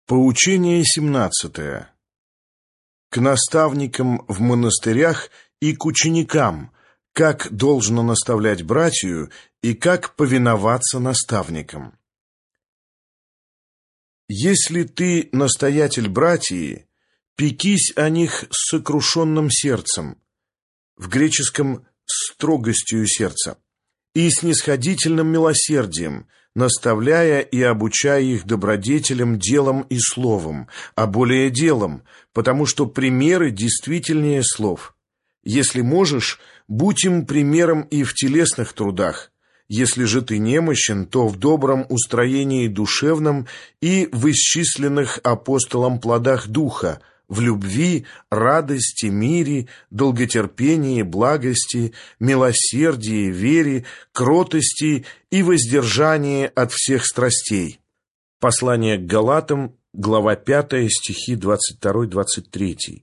Поучение 17. К наставникам в монастырях и к ученикам, как должно наставлять братью и как повиноваться наставникам. Если ты настоятель братьи, пекись о них с сокрушенным сердцем, в греческом «строгостью сердца», и снисходительным милосердием, наставляя и обучая их добродетелям делом и словом, а более делом, потому что примеры действительнее слов. Если можешь, будь им примером и в телесных трудах. Если же ты немощен, то в добром устроении душевном и в исчисленных апостолом плодах духа, в любви, радости, мире, долготерпении, благости, милосердии, вере, кротости и воздержании от всех страстей. Послание к Галатам, глава 5, стихи 22-23.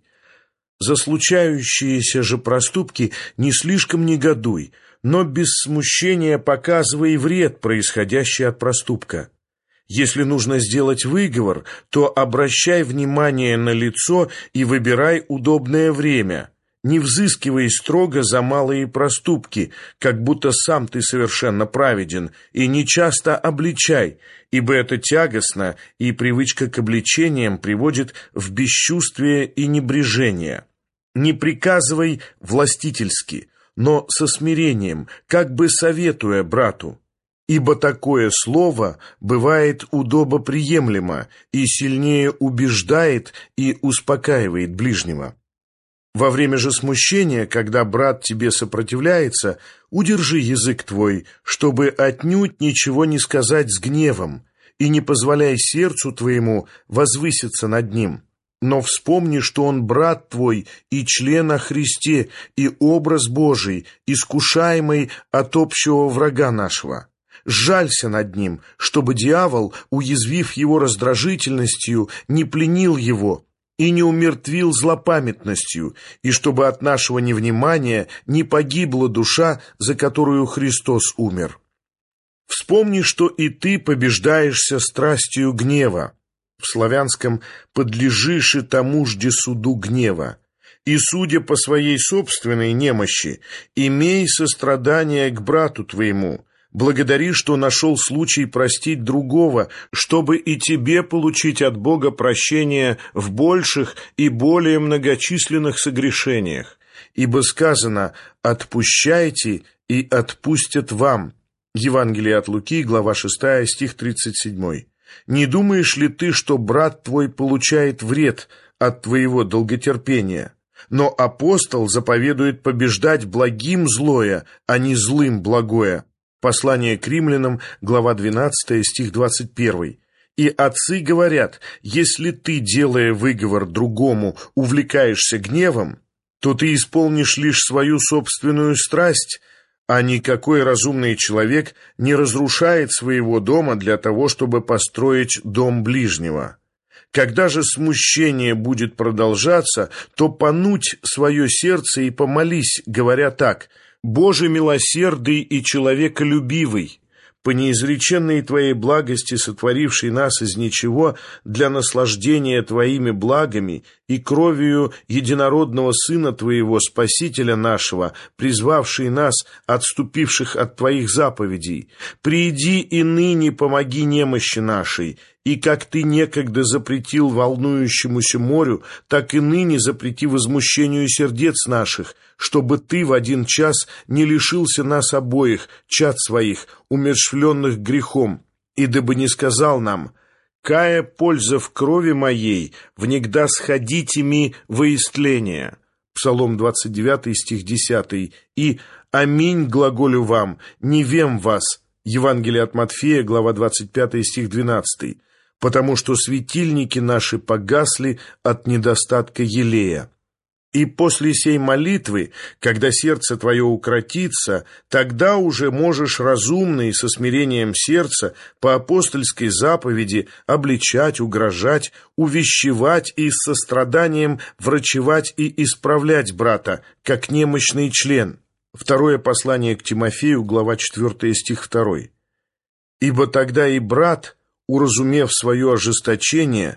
За случающиеся же проступки не слишком негодуй, но без смущения показывай вред, происходящий от проступка. Если нужно сделать выговор, то обращай внимание на лицо и выбирай удобное время. Не взыскивай строго за малые проступки, как будто сам ты совершенно праведен, и не часто обличай, ибо это тягостно, и привычка к обличениям приводит в бесчувствие и небрежение. Не приказывай властительски, но со смирением, как бы советуя брату. Ибо такое слово бывает удобоприемлемо и сильнее убеждает и успокаивает ближнего. Во время же смущения, когда брат тебе сопротивляется, удержи язык твой, чтобы отнюдь ничего не сказать с гневом, и не позволяй сердцу твоему возвыситься над ним. Но вспомни, что он брат твой и член о Христе, и образ Божий, искушаемый от общего врага нашего. Жалься над ним, чтобы дьявол, уязвив его раздражительностью, не пленил его и не умертвил злопамятностью, и чтобы от нашего невнимания не погибла душа, за которую Христос умер. Вспомни, что и ты побеждаешься страстью гнева. В славянском «подлежишь и тому жде суду гнева». И, судя по своей собственной немощи, имей сострадание к брату твоему, благодари, что нашел случай простить другого, чтобы и тебе получить от Бога прощение в больших и более многочисленных согрешениях. Ибо сказано «отпущайте, и отпустят вам». Евангелие от Луки, глава 6, стих 37. Не думаешь ли ты, что брат твой получает вред от твоего долготерпения? Но апостол заповедует побеждать благим злое, а не злым благое. Послание к римлянам, глава 12, стих 21. И отцы говорят, если ты, делая выговор другому, увлекаешься гневом, то ты исполнишь лишь свою собственную страсть, а никакой разумный человек не разрушает своего дома для того, чтобы построить дом ближнего. Когда же смущение будет продолжаться, то понуть свое сердце и помолись, говоря так: «Боже милосердный и человеколюбивый, по неизреченной Твоей благости, сотворивший нас из ничего для наслаждения Твоими благами и кровью единородного Сына Твоего, Спасителя нашего, призвавший нас, отступивших от Твоих заповедей, приди и ныне помоги немощи нашей, и как Ты некогда запретил волнующемуся морю, так и ныне запрети возмущению сердец наших, чтобы Ты в один час не лишился нас обоих, чад своих, умерщвленных грехом, и дабы не сказал нам: «Кая польза в крови моей, внегда сходите ми во истление». Псалом 29, стих 10, и «Аминь глаголю вам, не вем вас». Евангелие от Матфея, глава 25, стих 12, потому что светильники наши погасли от недостатка елея. И после сей молитвы, когда сердце твое укротится, тогда уже можешь разумно и со смирением сердца по апостольской заповеди обличать, угрожать, увещевать и с состраданием врачевать и исправлять брата, как немощный член. Второе послание к Тимофею, глава 4, стих 2. Ибо тогда и брат, уразумев свое ожесточение,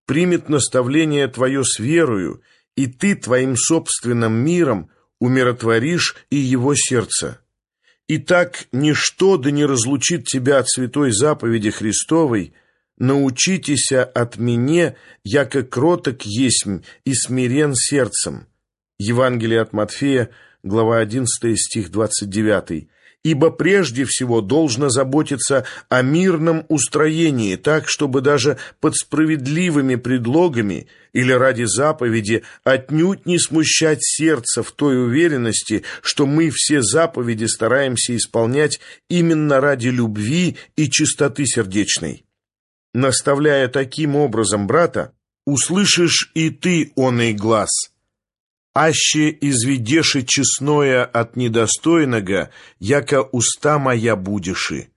примет наставление твое с верою, и ты твоим собственным миром умиротворишь и его сердце. Итак, ничто да не разлучит тебя от святой заповеди Христовой: научитеся от меня, яко кроток есмь и смирен сердцем. Евангелие от Матфея, глава 11, стих 29. Ибо прежде всего должно заботиться о мирном устроении, так, чтобы даже под справедливыми предлогами или ради заповеди отнюдь не смущать сердце в той уверенности, что мы все заповеди стараемся исполнять именно ради любви и чистоты сердечной. Наставляя таким образом брата, услышишь и ты оный глас: «Аще изведеши честное от недостойного, яко уста моя будеши».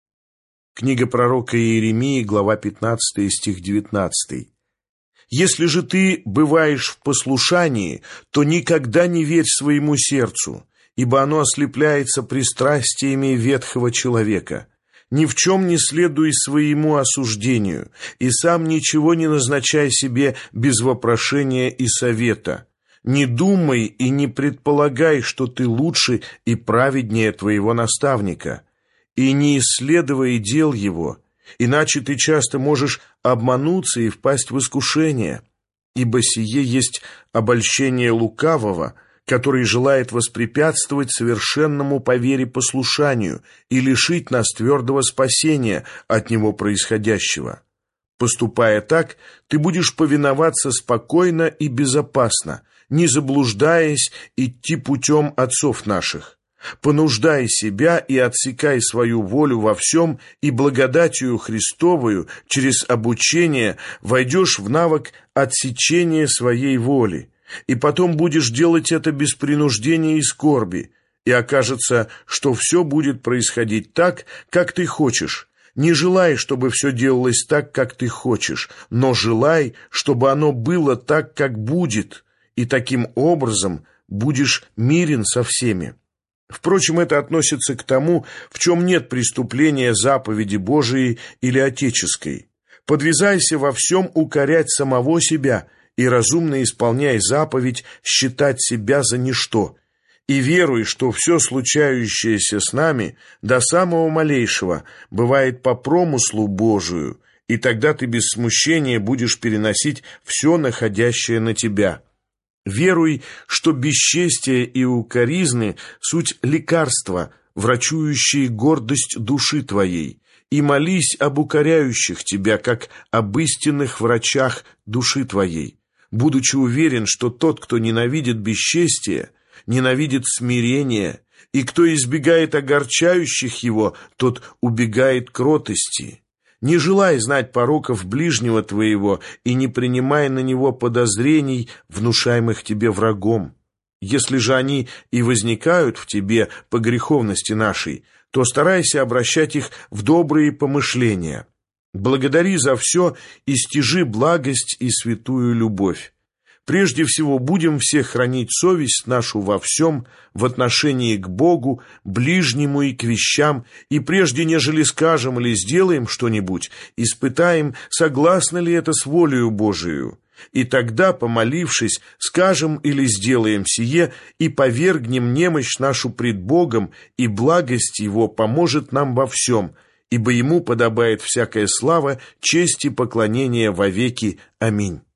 Книга пророка Иеремии, глава 15, стих 19. «Если же ты бываешь в послушании, то никогда не верь своему сердцу, ибо оно ослепляется пристрастиями ветхого человека. Ни в чем не следуй своему осуждению, и сам ничего не назначай себе без вопрошения и совета. Не думай и не предполагай, что ты лучше и праведнее твоего наставника, и не исследуй дел его, иначе ты часто можешь обмануться и впасть в искушение, ибо сие есть обольщение лукавого, который желает воспрепятствовать совершенному по вере послушанию и лишить нас твердого спасения от него происходящего. Поступая так, ты будешь повиноваться спокойно и безопасно, не заблуждаясь идти путем отцов наших. Понуждай себя и отсекай свою волю во всем, и благодатью Христовою через обучение войдешь в навык отсечения своей воли, и потом будешь делать это без принуждения и скорби, и окажется, что все будет происходить так, как ты хочешь. Не желай, чтобы все делалось так, как ты хочешь, но желай, чтобы оно было так, как будет, и таким образом будешь мирен со всеми. Впрочем, это относится к тому, в чем нет преступления заповеди Божией или отеческой. Подвязайся во всем укорять самого себя и разумно исполняй заповедь считать себя за ничто. И веруй, что все случающееся с нами до самого малейшего бывает по промыслу Божию, и тогда ты без смущения будешь переносить все находящее на тебя. Веруй, что бесчестие и укоризны — суть лекарства, врачующие гордость души твоей, и молись об укоряющих тебя, как об истинных врачах души твоей, будучи уверен, что тот, кто ненавидит бесчестие, ненавидит смирение, и кто избегает огорчающих его, тот убегает кротости. Не желай знать пороков ближнего твоего и не принимай на него подозрений, внушаемых тебе врагом. Если же они и возникают в тебе по греховности нашей, то старайся обращать их в добрые помышления. Благодари за все и стяжи благость и святую любовь. Прежде всего, будем все хранить совесть нашу во всем, в отношении к Богу, ближнему и к вещам, и прежде, нежели скажем или сделаем что-нибудь, испытаем, согласно ли это с волею Божией. И тогда, помолившись, скажем или сделаем сие, и повергнем немощь нашу пред Богом, и благость Его поможет нам во всем, ибо Ему подобает всякая слава, честь и поклонение вовеки. Аминь.